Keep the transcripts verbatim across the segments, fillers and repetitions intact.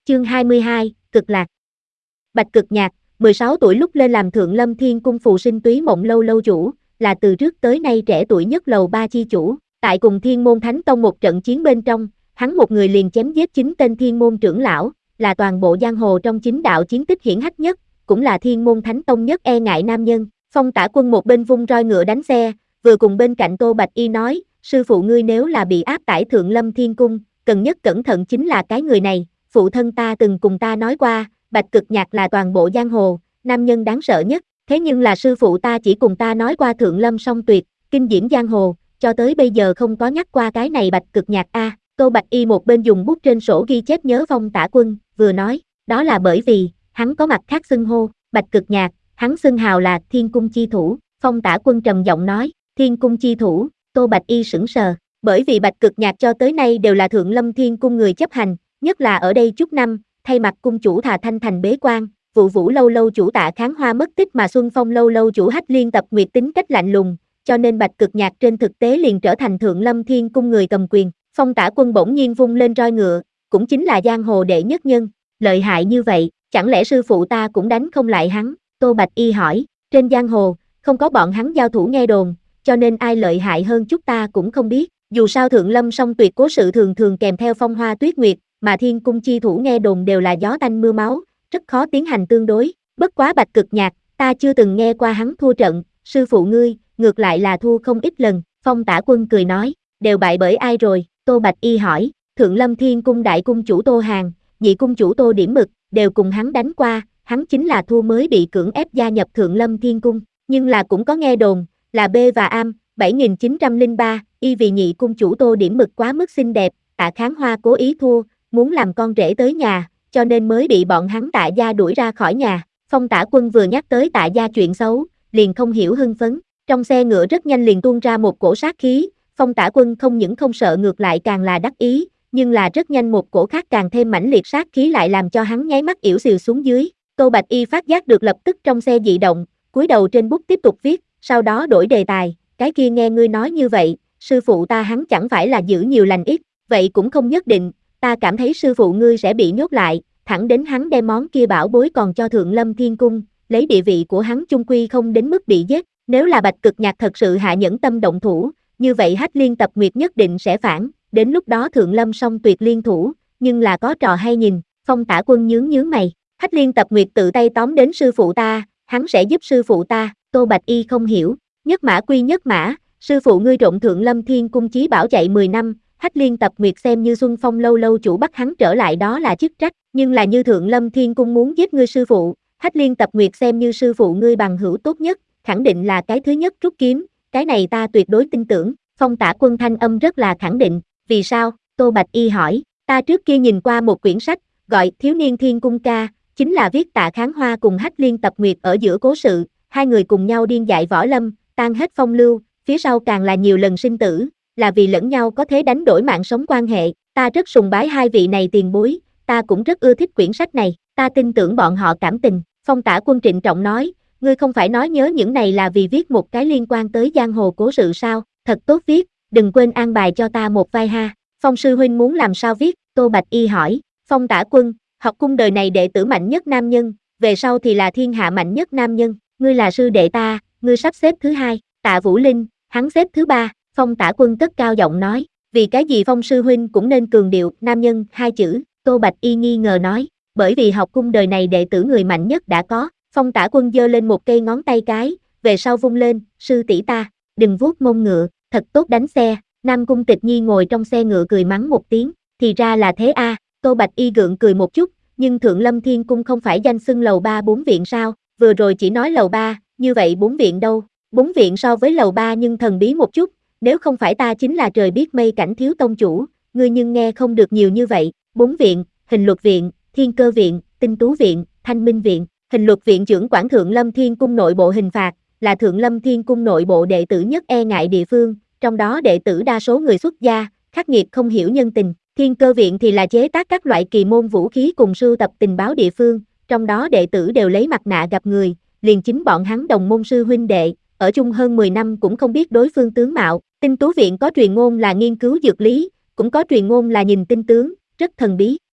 Chương hai mươi hai, Cực Lạc. Bạch Cực Nhạc, mười sáu tuổi lúc lên làm Thượng Lâm Thiên Cung phù sinh túy mộng lâu lâu chủ, là từ trước tới nay trẻ tuổi nhất lầu ba chi chủ. Tại cùng Thiên Môn Thánh Tông một trận chiến bên trong, hắn một người liền chém giết chín tên Thiên Môn trưởng lão, là toàn bộ giang hồ trong chính đạo chiến tích hiển hách nhất, cũng là Thiên Môn Thánh Tông nhất e ngại nam nhân. Phong Tả Quân một bên vung roi ngựa đánh xe, vừa cùng bên cạnh Tô Bạch Y nói, sư phụ ngươi nếu là bị áp tải Thượng Lâm Thiên Cung, cần nhất cẩn thận chính là cái người này. Phụ thân ta từng cùng ta nói qua, Bạch Cực Nhạc là toàn bộ giang hồ, nam nhân đáng sợ nhất, thế nhưng là sư phụ ta chỉ cùng ta nói qua Thượng Lâm song tuyệt, kinh diễm giang hồ, cho tới bây giờ không có nhắc qua cái này Bạch Cực Nhạc a. Tô Bạch Y một bên dùng bút trên sổ ghi chép nhớ Phong Tả Quân, vừa nói, đó là bởi vì, hắn có mặt khác xưng hô, Bạch Cực Nhạc, hắn xưng hào là Thiên Cung chi thủ. Phong Tả Quân trầm giọng nói, Thiên Cung chi thủ. Tô Bạch Y sững sờ, bởi vì Bạch Cực Nhạc cho tới nay đều là Thượng Lâm Thiên Cung người chấp hành, nhất là ở đây chút năm, thay mặt cung chủ Thà Thanh thành bế quan, vụ Vũ lâu lâu chủ Tạ Kháng Hoa mất tích mà Xuân Phong lâu lâu chủ Hách Liên Tập Nguyệt tính cách lạnh lùng, cho nên Bạch Cực Nhạc trên thực tế liền trở thành Thượng Lâm Thiên Cung người cầm quyền. Phong Tả Quân bỗng nhiên vung lên roi ngựa, cũng chính là giang hồ đệ nhất nhân, lợi hại như vậy, chẳng lẽ sư phụ ta cũng đánh không lại hắn? Tô Bạch Y hỏi, trên giang hồ, không có bọn hắn giao thủ nghe đồn, cho nên ai lợi hại hơn chút ta cũng không biết, dù sao Thượng Lâm song tuyệt cố sự thường thường kèm theo phong hoa tuyết nguyệt, mà Thiên Cung chi thủ nghe đồn đều là gió tanh mưa máu, rất khó tiến hành tương đối, bất quá Bạch Cực Nhạc, ta chưa từng nghe qua hắn thua trận, sư phụ ngươi, ngược lại là thua không ít lần. Phong Tả Quân cười nói, đều bại bởi ai rồi? Tô Bạch Y hỏi, Thượng Lâm Thiên Cung đại cung chủ Tô Hàn, nhị cung chủ Tô Điểm Mực, đều cùng hắn đánh qua, hắn chính là thua mới bị cưỡng ép gia nhập Thượng Lâm Thiên Cung, nhưng là cũng có nghe đồn, là B và Am, bảy nghìn chín trăm lẻ ba, y vì nhị cung chủ Tô Điểm Mực quá mức xinh đẹp, Tạ Kháng Hoa cố ý thua, muốn làm con rể tới nhà, cho nên mới bị bọn hắn Tạ gia đuổi ra khỏi nhà. Phong Tả Quân vừa nhắc tới Tạ gia chuyện xấu, liền không hiểu hưng phấn, trong xe ngựa rất nhanh liền tuôn ra một cổ sát khí, Phong Tả Quân không những không sợ ngược lại càng là đắc ý, nhưng là rất nhanh một cổ khác càng thêm mãnh liệt sát khí lại làm cho hắn nháy mắt ỉu xìu xuống dưới. Tô Bạch Y phát giác được lập tức trong xe dị động, cúi đầu trên bút tiếp tục viết, sau đó đổi đề tài, cái kia nghe ngươi nói như vậy, sư phụ ta hắn chẳng phải là giữ nhiều lành ít, vậy cũng không nhất định, ta cảm thấy sư phụ ngươi sẽ bị nhốt lại, thẳng đến hắn đem món kia bảo bối còn cho Thượng Lâm Thiên Cung, lấy địa vị của hắn chung quy không đến mức bị giết, nếu là Bạch Cực Nhạc thật sự hạ nhẫn tâm động thủ, như vậy Hách Liên Tập Nguyệt nhất định sẽ phản, đến lúc đó Thượng Lâm song tuyệt liên thủ, nhưng là có trò hay nhìn. Phong Tả Quân nhướng nhướng mày, Hách Liên Tập Nguyệt tự tay tóm đến sư phụ ta, hắn sẽ giúp sư phụ ta. Tô Bạch Y không hiểu, nhất mã quy nhất mã, sư phụ ngươi trộm Thượng Lâm Thiên Cung chí bảo chạy mười năm, Hách Liên Tập Nguyệt xem như Xuân Phong lâu lâu chủ bắt hắn trở lại đó là chức trách, nhưng là như Thượng Lâm Thiên Cung muốn giết ngươi sư phụ, Hách Liên Tập Nguyệt xem như sư phụ ngươi bằng hữu tốt nhất, khẳng định là cái thứ nhất rút kiếm, cái này ta tuyệt đối tin tưởng. Phong Tả Quân thanh âm rất là khẳng định, vì sao? Tô Bạch Y hỏi, ta trước kia nhìn qua một quyển sách, gọi Thiếu Niên Thiên Cung Ca, chính là viết Tạ Kháng Hoa cùng Hách Liên Tập Nguyệt ở giữa cố sự, hai người cùng nhau điên dại võ lâm, tan hết phong lưu, phía sau càng là nhiều lần sinh tử, là vì lẫn nhau có thể đánh đổi mạng sống quan hệ, ta rất sùng bái hai vị này tiền bối, ta cũng rất ưa thích quyển sách này, ta tin tưởng bọn họ cảm tình. Phong Tả Quân trịnh trọng nói, ngươi không phải nói nhớ những này là vì viết một cái liên quan tới giang hồ cố sự sao, thật tốt viết, đừng quên an bài cho ta một vai ha. Phong sư huynh muốn làm sao viết? Tô Bạch Y hỏi. Phong Tả Quân, học cung đời này đệ tử mạnh nhất nam nhân, về sau thì là thiên hạ mạnh nhất nam nhân, ngươi là sư đệ ta, ngươi sắp xếp thứ hai, Tạ Vũ Linh, hắn xếp thứ ba. Phong Tả Quân cất cao giọng nói, vì cái gì Phong sư huynh cũng nên cường điệu nam nhân hai chữ? Tô Bạch Y nghi ngờ nói, bởi vì học cung đời này đệ tử người mạnh nhất đã có. Phong Tả Quân giơ lên một cây ngón tay cái, về sau vung lên, sư tỷ ta, đừng vuốt mông ngựa, thật tốt đánh xe. Nam Cung Tịch Nhi ngồi trong xe ngựa cười mắng một tiếng, thì ra là thế a. Tô Bạch Y gượng cười một chút, nhưng Thượng Lâm Thiên Cung không phải danh xưng lầu ba bốn viện sao, vừa rồi chỉ nói lầu ba, như vậy bốn viện đâu? Bốn viện so với lầu ba nhưng thần bí một chút, nếu không phải ta chính là trời biết mây cảnh thiếu tông chủ, ngươi nhưng nghe không được nhiều như vậy. Bốn viện, Hình Luật Viện, Thiên Cơ Viện, Tinh Tú Viện, Thanh Minh Viện. Hình Luật Viện trưởng quản Thượng Lâm Thiên Cung nội bộ hình phạt, là Thượng Lâm Thiên Cung nội bộ đệ tử nhất e ngại địa phương, trong đó đệ tử đa số người xuất gia, khắc nghiệt không hiểu nhân tình. Thiên Cơ Viện thì là chế tác các loại kỳ môn vũ khí cùng sưu tập tình báo địa phương, trong đó đệ tử đều lấy mặt nạ gặp người, liền chính bọn hắn đồng môn sư huynh đệ, ở chung hơn mười năm cũng không biết đối phương tướng mạo. Tinh Tú Viện có truyền ngôn là nghiên cứu dược lý, cũng có truyền ngôn là nhìn tinh tướng, rất thần bí.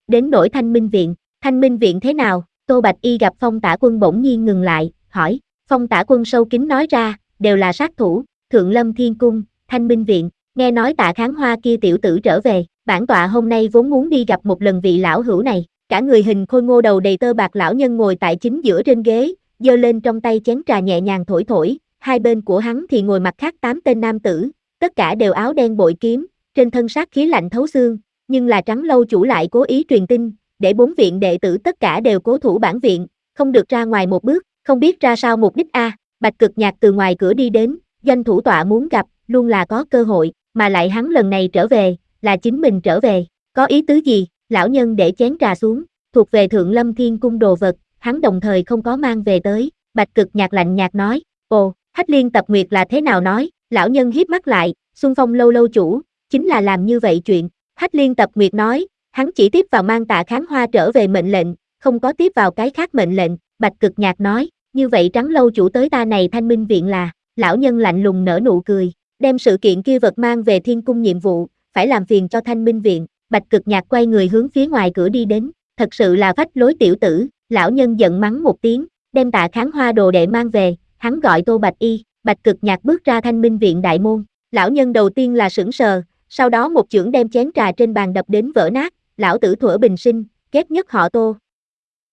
đến nỗi Thanh Minh Viện, Thanh Minh Viện thế nào? Tô Bạch Y gặp Phong Tả Quân bỗng nhiên ngừng lại, hỏi, Phong Tả Quân sâu kín nói ra, đều là sát thủ, Thượng Lâm Thiên Cung, Thanh Minh Viện, nghe nói Tạ Kháng Hoa kia tiểu tử trở về, bản tọa hôm nay vốn muốn đi gặp một lần vị lão hữu này, cả người hình khôi ngô đầu đầy tơ bạc lão nhân ngồi tại chính giữa trên ghế, giơ lên trong tay chén trà nhẹ nhàng thổi thổi, hai bên của hắn thì ngồi mặt khác tám tên nam tử, tất cả đều áo đen bội kiếm, trên thân sát khí lạnh thấu xương, nhưng là Trắng lâu chủ lại cố ý truyền tin, để bốn viện đệ tử tất cả đều cố thủ bản viện, không được ra ngoài một bước, không biết ra sao mục đích a. Bạch Cực Nhạc từ ngoài cửa đi đến, doanh thủ tọa muốn gặp, luôn là có cơ hội, mà lại hắn lần này trở về, là chính mình trở về, có ý tứ gì? Lão nhân để chén trà xuống, thuộc về Thượng Lâm Thiên Cung đồ vật, hắn đồng thời không có mang về tới, Bạch Cực Nhạc lạnh nhạt nói, ồ, Hách Liên Tập Nguyệt là thế nào nói? Lão nhân hiếp mắt lại, Xuân Phong lâu lâu chủ, chính là làm như vậy chuyện. Hách Liên Tập Nguyệt nói, hắn chỉ tiếp vào mang Tạ Kháng Hoa trở về mệnh lệnh, không có tiếp vào cái khác mệnh lệnh. Bạch Cực Nhạc nói, như vậy Trắng lâu chủ tới ta này Thanh Minh Viện là? Lão nhân lạnh lùng nở nụ cười, đem sự kiện kia vật mang về Thiên Cung nhiệm vụ, phải làm phiền cho Thanh Minh Viện. Bạch Cực Nhạc quay người hướng phía ngoài cửa đi đến, thật sự là phách lối tiểu tử. Lão nhân giận mắng một tiếng, đem Tạ Kháng Hoa đồ đệ mang về, hắn gọi Tô Bạch Y. Bạch Cực Nhạc bước ra Thanh Minh Viện đại môn, lão nhân đầu tiên là sững sờ, sau đó một chưởng đem chén trà trên bàn đập đến vỡ nát, lão tử Thuở bình sinh, ghét nhất họ Tô,